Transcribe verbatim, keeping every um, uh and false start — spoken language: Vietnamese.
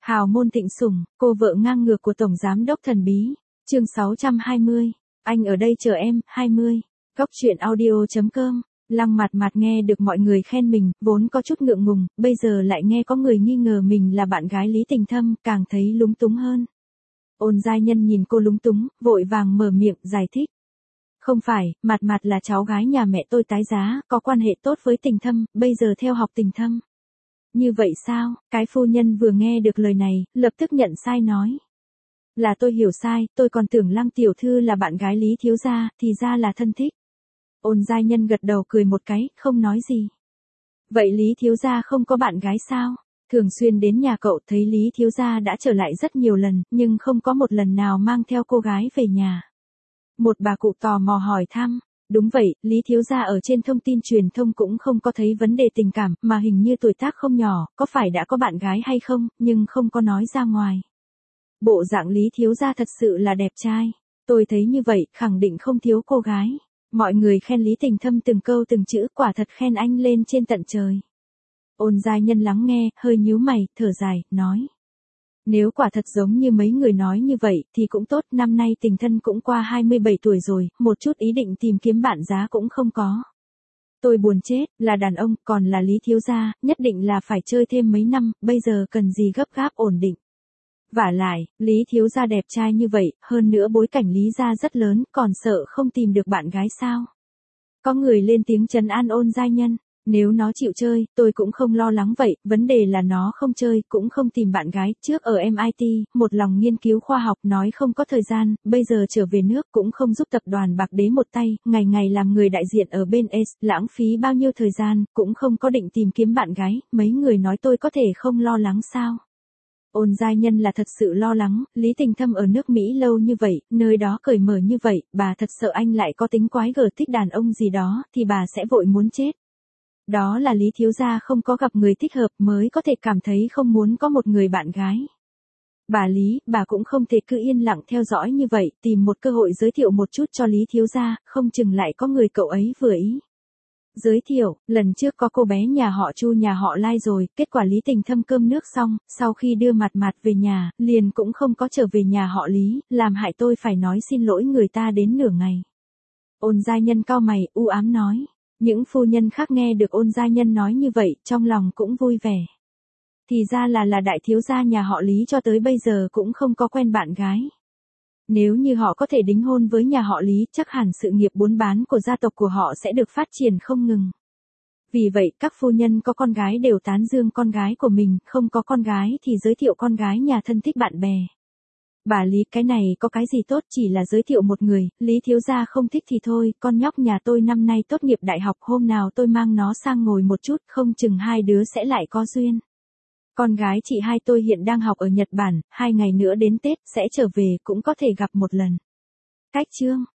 Hào môn thịnh sủng, cô vợ ngang ngược của Tổng Giám đốc thần bí. Chương sáu trăm hai mươi. Anh ở đây chờ em, hai mươi. Góc truyện audio chấm com. Lăng Mặt Mặt nghe được mọi người khen mình, vốn có chút ngượng ngùng, bây giờ lại nghe có người nghi ngờ mình là bạn gái Lý Tình Thâm, càng thấy lúng túng hơn. Ôn Giai Nhân nhìn cô lúng túng, vội vàng mở miệng, giải thích. Không phải, Mặt Mặt là cháu gái nhà mẹ tôi tái giá, có quan hệ tốt với Tình Thâm, bây giờ theo học Tình Thâm. Như vậy sao? Cái phu nhân vừa nghe được lời này, lập tức nhận sai nói. Là tôi hiểu sai, tôi còn tưởng Lăng tiểu thư là bạn gái Lý thiếu gia, thì ra là thân thích. Ôn Giai Nhân gật đầu cười một cái, không nói gì. Vậy Lý thiếu gia không có bạn gái sao? Thường xuyên đến nhà cậu thấy Lý thiếu gia đã trở lại rất nhiều lần, nhưng không có một lần nào mang theo cô gái về nhà. Một bà cụ tò mò hỏi thăm. Đúng vậy, Lý thiếu gia ở trên thông tin truyền thông cũng không có thấy vấn đề tình cảm, mà hình như tuổi tác không nhỏ, có phải đã có bạn gái hay không, nhưng không có nói ra ngoài. Bộ dạng Lý thiếu gia thật sự là đẹp trai. Tôi thấy như vậy, khẳng định không thiếu cô gái. Mọi người khen Lý Tình Thâm từng câu từng chữ, quả thật khen anh lên trên tận trời. Ôn Giai Nhân lắng nghe, hơi nhíu mày, thở dài, nói. Nếu quả thật giống như mấy người nói như vậy, thì cũng tốt, năm nay Tình Thân cũng qua hai mươi bảy tuổi rồi, một chút ý định tìm kiếm bạn giá cũng không có. Tôi buồn chết, là đàn ông, còn là Lý thiếu gia, nhất định là phải chơi thêm mấy năm, bây giờ cần gì gấp gáp ổn định. Vả lại, Lý thiếu gia đẹp trai như vậy, hơn nữa bối cảnh Lý gia rất lớn, còn sợ không tìm được bạn gái sao? Có người lên tiếng trấn an Ôn Giai Nhân. Nếu nó chịu chơi, tôi cũng không lo lắng vậy, vấn đề là nó không chơi, cũng không tìm bạn gái, trước ở em i tê, một lòng nghiên cứu khoa học nói không có thời gian, bây giờ trở về nước cũng không giúp tập đoàn Bạc Đế một tay, ngày ngày làm người đại diện ở bên S, lãng phí bao nhiêu thời gian, cũng không có định tìm kiếm bạn gái, mấy người nói tôi có thể không lo lắng sao? Ôn Giai Nhân là thật sự lo lắng, Lý Tình Thâm ở nước Mỹ lâu như vậy, nơi đó cởi mở như vậy, bà thật sợ anh lại có tính quái gở thích đàn ông gì đó, thì bà sẽ vội muốn chết. Đó là Lý thiếu gia không có gặp người thích hợp mới có thể cảm thấy không muốn có một người bạn gái. Bà Lý, bà cũng không thể cứ yên lặng theo dõi như vậy, tìm một cơ hội giới thiệu một chút cho Lý thiếu gia, không chừng lại có người cậu ấy vừa ý. Giới thiệu, lần trước có cô bé nhà họ Chu nhà họ Lai rồi, kết quả Lý Tình Thâm cơm nước xong, sau khi đưa Mặt Mặt về nhà, liền cũng không có trở về nhà họ Lý, làm hại tôi phải nói xin lỗi người ta đến nửa ngày. Ôn Giai Nhân cau mày, u ám nói. Những phu nhân khác nghe được Ôn Giai Nhân nói như vậy, trong lòng cũng vui vẻ. Thì ra là là đại thiếu gia nhà họ Lý cho tới bây giờ cũng không có quen bạn gái. Nếu như họ có thể đính hôn với nhà họ Lý, chắc hẳn sự nghiệp buôn bán của gia tộc của họ sẽ được phát triển không ngừng. Vì vậy, các phu nhân có con gái đều tán dương con gái của mình, không có con gái thì giới thiệu con gái nhà thân thích bạn bè. Bà Lý, cái này có cái gì tốt, chỉ là giới thiệu một người, Lý thiếu gia không thích thì thôi, con nhóc nhà tôi năm nay tốt nghiệp đại học, hôm nào tôi mang nó sang ngồi một chút, không chừng hai đứa sẽ lại có duyên. Con gái chị hai tôi hiện đang học ở Nhật Bản, hai ngày nữa đến Tết, sẽ trở về, cũng có thể gặp một lần. Cách chương.